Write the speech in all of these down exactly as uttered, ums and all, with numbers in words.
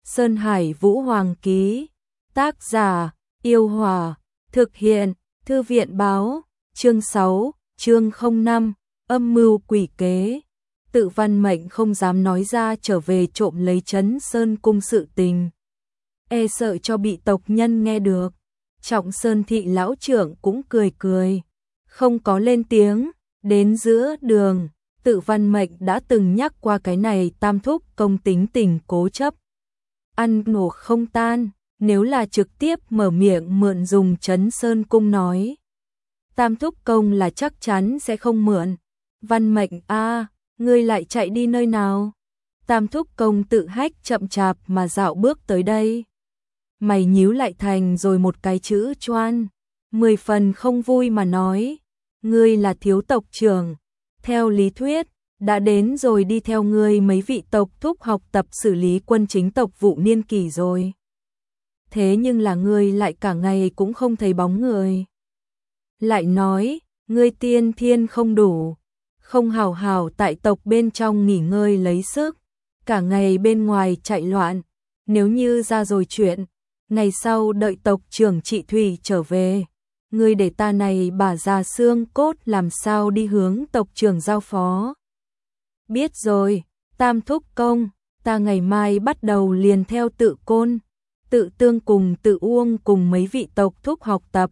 Sơn Hải Vũ Hoàng ký. Tác giả, Yêu Hòa. Thực hiện, Thư viện báo. Chương sáu, chương không năm, âm mưu quỷ kế. Tự Văn Mệnh không dám nói ra trở về trộm lấy Trấn Sơn cung sự tình. E sợ cho bị tộc nhân nghe được. Trọng Sơn thị lão trưởng cũng cười cười, không có lên tiếng. Đến giữa đường, Tự Văn Mệnh đã từng nhắc qua cái này Tam thúc công tính tình cố chấp, ăn nổ không tan, nếu là trực tiếp mở miệng mượn dùng Trấn Sơn cung nói, Tam thúc công là chắc chắn sẽ không mượn. Văn Mệnh a, ngươi lại chạy đi nơi nào? Tam thúc công tự hách chậm chạp mà dạo bước tới đây. Mày nhíu lại thành rồi một cái chữ choan, mười phần không vui mà nói, ngươi là thiếu tộc trưởng, theo lý thuyết, đã đến rồi đi theo ngươi mấy vị tộc thúc học tập xử lý quân chính tộc vụ niên kỳ rồi. Thế nhưng là ngươi lại cả ngày cũng không thấy bóng người. Lại nói, ngươi tiên thiên không đủ, không hào hào tại tộc bên trong nghỉ ngơi lấy sức, cả ngày bên ngoài chạy loạn, nếu như ra rồi chuyện, ngày sau đợi tộc trưởng Trị Thủy trở về, ngươi để ta này bà già xương cốt làm sao đi hướng tộc trưởng giao phó. Biết rồi, Tam thúc công, ta ngày mai bắt đầu liền theo Tự Côn, Tự Tương cùng Tự Uông cùng mấy vị tộc thúc học tập.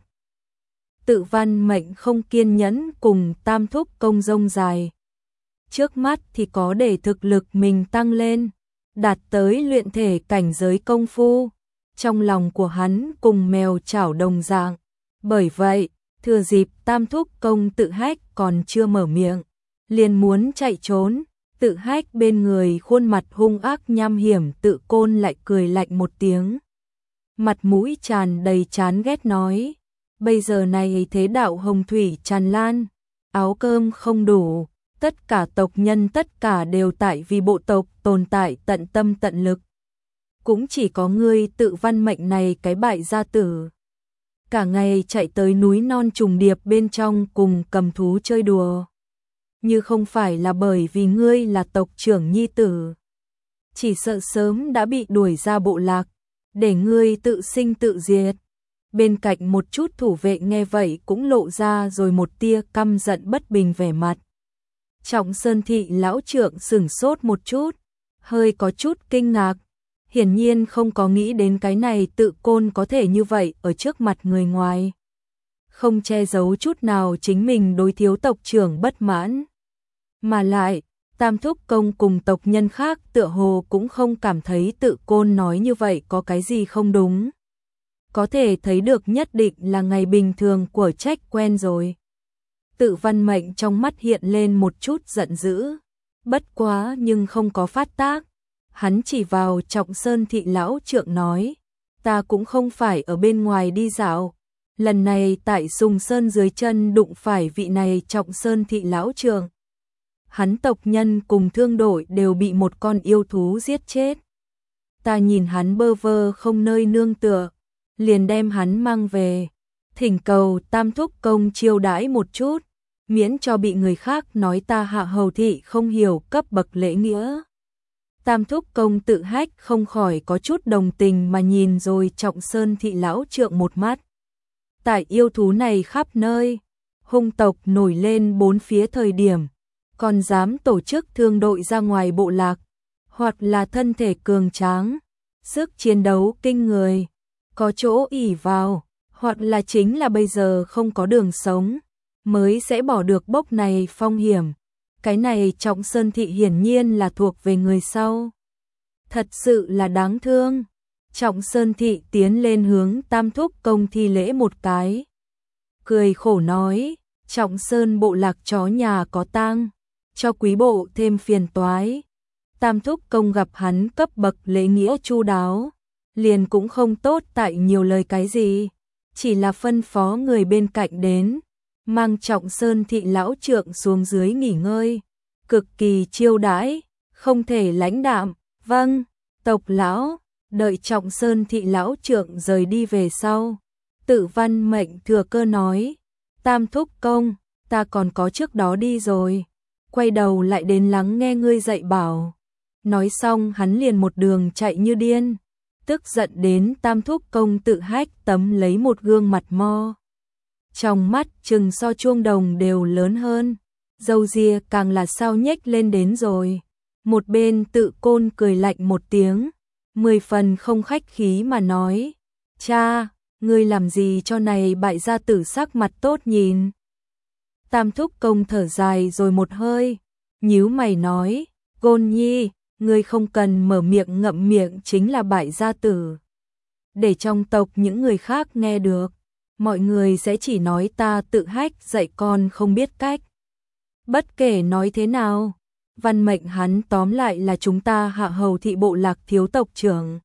Tự Văn Mệnh không kiên nhẫn cùng Tam thúc công rông dài. Trước mắt thì có để thực lực mình tăng lên, đạt tới luyện thể cảnh giới công phu. Trong lòng của hắn cùng mèo chảo đồng dạng. Bởi vậy, thừa dịp Tam thúc công tự hách còn chưa mở miệng, liền muốn chạy trốn. Tự hách bên người khuôn mặt hung ác nham hiểm Tự Côn lại cười lạnh một tiếng. Mặt mũi tràn đầy chán ghét nói, bây giờ này thế đạo hồng thủy tràn lan, áo cơm không đủ, tất cả tộc nhân tất cả đều tại vì bộ tộc tồn tại tận tâm tận lực. Cũng chỉ có ngươi Tự Văn Mệnh này cái bại gia tử, cả ngày chạy tới núi non trùng điệp bên trong cùng cầm thú chơi đùa. Như không phải là bởi vì ngươi là tộc trưởng nhi tử, chỉ sợ sớm đã bị đuổi ra bộ lạc, để ngươi tự sinh tự diệt. Bên cạnh một chút thủ vệ nghe vậy cũng lộ ra rồi một tia căm giận bất bình vẻ mặt. Trọng Sơn thị lão trưởng sửng sốt một chút, hơi có chút kinh ngạc, hiển nhiên không có nghĩ đến cái này Tự Côn có thể như vậy ở trước mặt người ngoài. Không che giấu chút nào chính mình đối thiếu tộc trưởng bất mãn. Mà lại, Tam thúc công cùng tộc nhân khác tựa hồ cũng không cảm thấy Tự Côn nói như vậy có cái gì không đúng. Có thể thấy được nhất định là ngày bình thường của trách quen rồi. Tự Văn Mệnh trong mắt hiện lên một chút giận dữ, bất quá nhưng không có phát tác. Hắn chỉ vào Trọng Sơn thị lão trượng nói, ta cũng không phải ở bên ngoài đi dạo, lần này tại Sùng Sơn dưới chân đụng phải vị này Trọng Sơn thị lão trượng. Hắn tộc nhân cùng thương đội đều bị một con yêu thú giết chết. Ta nhìn hắn bơ vơ không nơi nương tựa, liền đem hắn mang về, thỉnh cầu Tam thúc công chiêu đãi một chút, miễn cho bị người khác nói ta hạ hầu thị không hiểu cấp bậc lễ nghĩa. Tam thúc công tự hách không khỏi có chút đồng tình mà nhìn rồi Trọng Sơn thị lão trượng một mắt. Tại yêu thú này khắp nơi, hung tộc nổi lên bốn phía thời điểm, còn dám tổ chức thương đội ra ngoài bộ lạc, hoặc là thân thể cường tráng, sức chiến đấu kinh người, có chỗ ỷ vào, hoặc là chính là bây giờ không có đường sống, mới sẽ bỏ được bốc này phong hiểm. Cái này Trọng Sơn thị hiển nhiên là thuộc về người sau. Thật sự là đáng thương. Trọng Sơn thị tiến lên hướng Tam thúc công thi lễ một cái, cười khổ nói, Trọng Sơn bộ lạc chó nhà có tang, cho quý bộ thêm phiền toái. Tam thúc công gặp hắn cấp bậc lễ nghĩa chu đáo, liền cũng không tốt tại nhiều lời cái gì, chỉ là phân phó người bên cạnh đến, mang Trọng Sơn thị lão trượng xuống dưới nghỉ ngơi, cực kỳ chiêu đãi, không thể lãnh đạm. Vâng, tộc lão. Đợi Trọng Sơn thị lão trượng rời đi về sau, Tự Văn Mệnh thừa cơ nói, Tam thúc công, ta còn có trước đó đi rồi, quay đầu lại đến lắng nghe ngươi dạy bảo. Nói xong hắn liền một đường chạy như điên, tức giận đến Tam Thúc Công tự hách tấm lấy một gương mặt mo. Trong mắt chừng so chuông đồng đều lớn hơn, râu ria càng là sao nhếch lên đến rồi. Một bên Tự Côn cười lạnh một tiếng, mười phần không khách khí mà nói, cha, ngươi làm gì cho này bại gia tử sắc mặt tốt nhìn. Tam Thúc Công thở dài rồi một hơi, nhíu mày nói, Côn nhi, ngươi không cần mở miệng ngậm miệng chính là bại gia tử. Để trong tộc những người khác nghe được, mọi người sẽ chỉ nói ta tự hách dạy con không biết cách. Bất kể nói thế nào, văn mệnh hắn tóm lại là chúng ta hạ hầu thị bộ lạc thiếu tộc trưởng.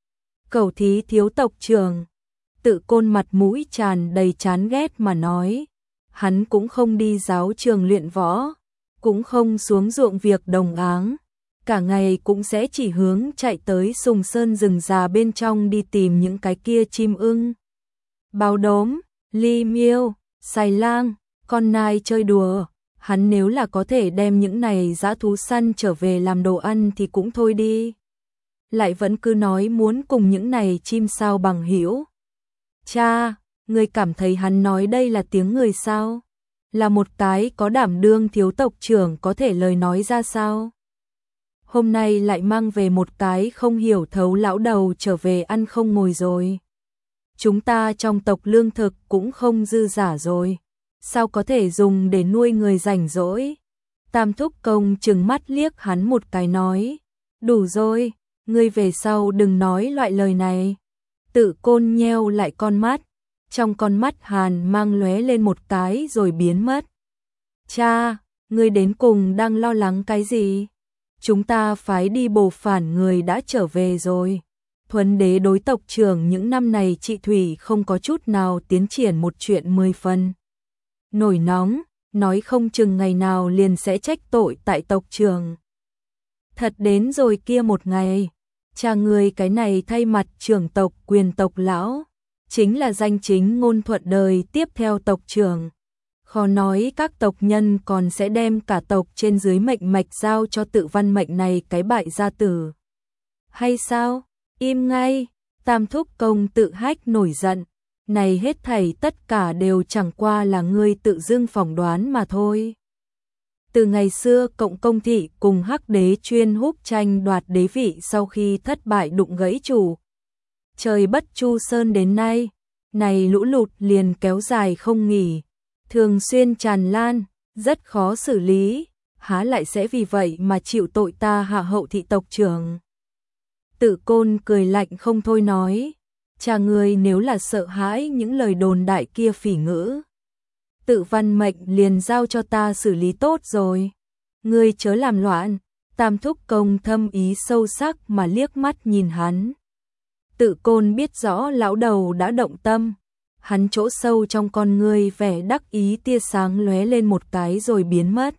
Cẩu thí thiếu tộc trưởng, Tự Côn mặt mũi tràn đầy chán ghét mà nói, hắn cũng không đi giáo trường luyện võ, cũng không xuống ruộng việc đồng áng, cả ngày cũng sẽ chỉ hướng chạy tới sùng sơn rừng già bên trong đi tìm những cái kia chim ưng, báo đốm, ly miêu, xài lang, con nai chơi đùa. Hắn nếu là có thể đem những này dã thú săn trở về làm đồ ăn thì cũng thôi đi. Lại vẫn cứ nói muốn cùng những này chim sao bằng hữu. Cha, ngươi cảm thấy hắn nói đây là tiếng người sao? Là một cái có đảm đương thiếu tộc trưởng có thể lời nói ra sao? Hôm nay lại mang về một cái không hiểu thấu lão đầu trở về ăn không ngồi rồi. Chúng ta trong tộc lương thực cũng không dư giả rồi. Sao có thể dùng để nuôi người rảnh rỗi? Tam Thúc Công trừng mắt liếc hắn một cái nói, đủ rồi, ngươi về sau đừng nói loại lời này. Tự Côn nheo lại con mắt, trong con mắt hàn mang lóe lên một cái rồi biến mất. Cha, ngươi đến cùng đang lo lắng cái gì? Chúng ta phái đi bồ phản người đã trở về rồi. Thuấn đế đối tộc trưởng những năm này trị thủy không có chút nào tiến triển một chuyện mười phần. Nổi nóng, nói không chừng ngày nào liền sẽ trách tội tại tộc trưởng. Thật đến rồi kia một ngày, cha người cái này thay mặt trưởng tộc quyền tộc lão, chính là danh chính ngôn thuận đời tiếp theo tộc trưởng. Khó nói các tộc nhân còn sẽ đem cả tộc trên dưới mệnh mạch giao cho Tự Văn Mệnh này cái bại gia tử. Hay sao? Im ngay, Tam Thúc Công tự hách nổi giận. Này hết thảy tất cả đều chẳng qua là ngươi tự dưng phỏng đoán mà thôi. Từ ngày xưa Cộng Công Thị cùng Hắc Đế chuyên húc tranh đoạt đế vị sau khi thất bại đụng gãy chủ. Trời Bất Chu Sơn đến nay, này lũ lụt liền kéo dài không nghỉ, thường xuyên tràn lan, rất khó xử lý, há lại sẽ vì vậy mà chịu tội ta hạ hậu thị tộc trưởng. Tự Côn cười lạnh không thôi nói, cha ngươi nếu là sợ hãi những lời đồn đại kia phỉ ngữ, Tự Văn Mệnh liền giao cho ta xử lý tốt rồi. Ngươi chớ làm loạn. Tam Thúc Công thâm ý sâu sắc mà liếc mắt nhìn hắn. Tự Côn biết rõ lão đầu đã động tâm, hắn chỗ sâu trong con ngươi vẻ đắc ý tia sáng lóe lên một cái rồi biến mất.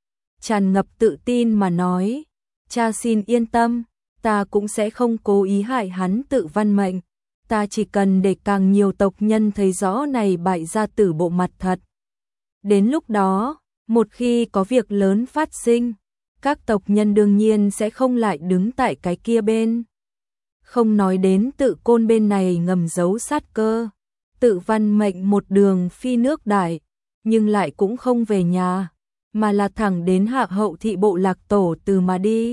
Tràn ngập tự tin mà nói, cha xin yên tâm, ta cũng sẽ không cố ý hại hắn Tự Văn Mệnh. Ta chỉ cần để càng nhiều tộc nhân thấy rõ này bại gia tử bộ mặt thật. Đến lúc đó, một khi có việc lớn phát sinh, các tộc nhân đương nhiên sẽ không lại đứng tại cái kia bên. Không nói đến Tự Côn bên này ngầm giấu sát cơ, Tự Văn Mệnh một đường phi nước đại, nhưng lại cũng không về nhà, mà là thẳng đến hạ hậu thị bộ lạc Tổ Từ mà đi.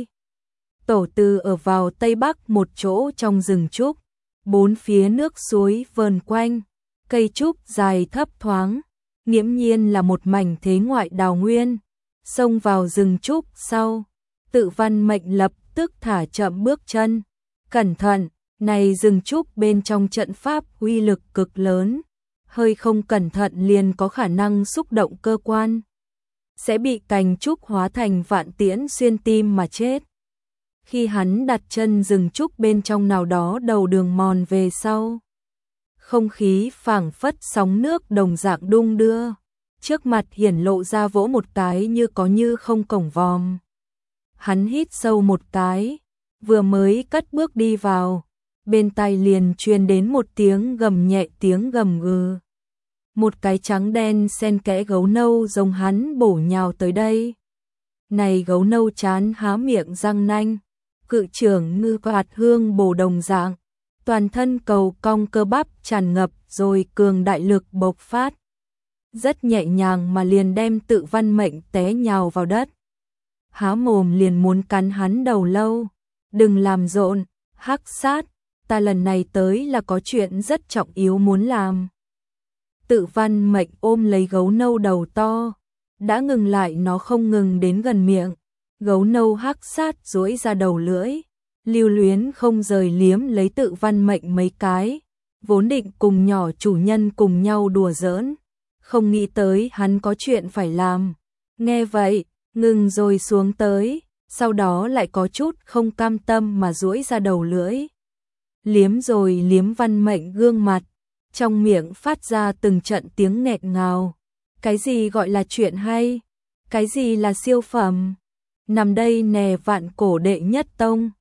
Tổ Từ ở vào tây bắc một chỗ trong rừng trúc, bốn phía nước suối vờn quanh, cây trúc dài thấp thoáng, nghiễm nhiên là một mảnh thế ngoại đào nguyên. Xông vào rừng trúc sau, Tự Văn Mệnh lập tức thả chậm bước chân. Cẩn thận, này rừng trúc bên trong trận pháp uy lực cực lớn, hơi không cẩn thận liền có khả năng xúc động cơ quan, sẽ bị cành trúc hóa thành vạn tiễn xuyên tim mà chết. Khi hắn đặt chân rừng trúc bên trong nào đó đầu đường mòn về sau, không khí phảng phất sóng nước đồng dạng đung đưa, trước mặt hiển lộ ra vỗ một cái như có như không cổng vòm. Hắn hít sâu một cái, vừa mới cất bước đi vào, bên tai liền truyền đến một tiếng gầm nhẹ, tiếng gầm gừ. Một cái trắng đen xen kẽ gấu nâu giống hắn bổ nhào tới đây. Này gấu nâu chán há miệng răng nanh, cự trưởng ngư quạt hương bổ đồng dạng, toàn thân cầu cong cơ bắp tràn ngập rồi cường đại lực bộc phát. Rất nhẹ nhàng mà liền đem Tự Văn Mệnh té nhào vào đất. Há mồm liền muốn cắn hắn đầu lâu. Đừng làm rộn, Hắc Sát, ta lần này tới là có chuyện rất trọng yếu muốn làm. Tự Văn Mệnh ôm lấy gấu nâu đầu to, đã ngừng lại nó không ngừng đến gần miệng. Gấu nâu Hắc Sát duỗi ra đầu lưỡi, lưu luyến không rời liếm lấy Tự Văn Mệnh mấy cái, vốn định cùng nhỏ chủ nhân cùng nhau đùa giỡn, không nghĩ tới hắn có chuyện phải làm. Nghe vậy, ngừng rồi xuống tới, sau đó lại có chút không cam tâm mà duỗi ra đầu lưỡi. Liếm rồi liếm Văn Mệnh gương mặt, trong miệng phát ra từng trận tiếng nghẹt ngào. Cái gì gọi là chuyện hay? Cái gì là siêu phẩm? Nằm đây nè Vạn Cổ đệ nhất tông,